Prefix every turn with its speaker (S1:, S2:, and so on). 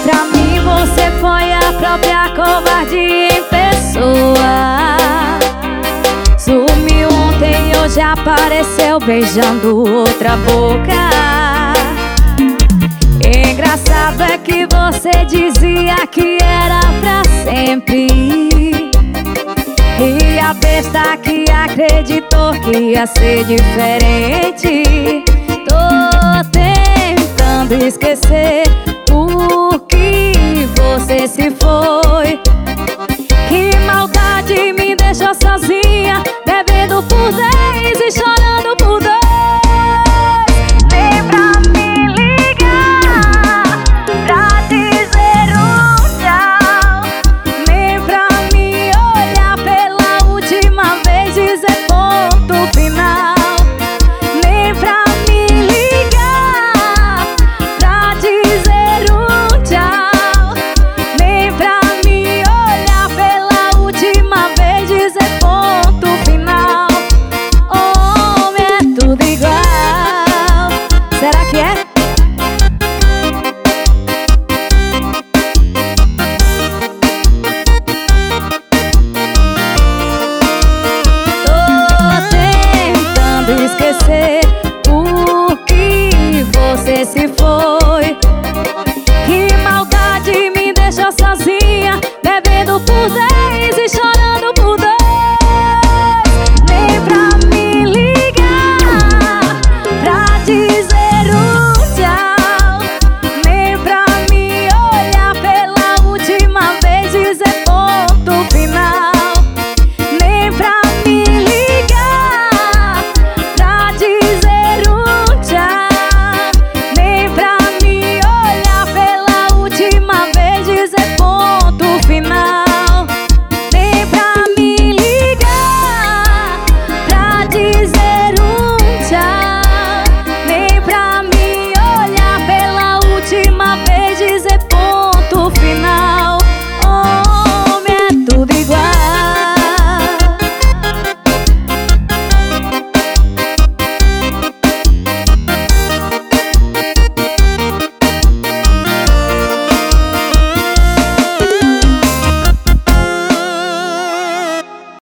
S1: Pra mim você foi a própria covardia em pessoa. Sumiu ontem e hoje apareceu beijando outra boca. Engraçado é que você dizia que era pra sempre, e a besta que acreditou que ia ser diferente. Tô tentando esquecer por que você se foi. Que maldade me deixou sozinha, bebendo por 10 e chorando por 2. Nem pra me ligar, pra dizer tchau, nem pra me olhar pela última vez, dizer ponto final. Nem pra me ligar, pra dizer tchau, nem pra me olhar pela última vez, dizer ponto final. Homem é tudo igual. Será que é? Esquecer por que você se foi. Que maldade me deixou sozinha, bebendo por 10.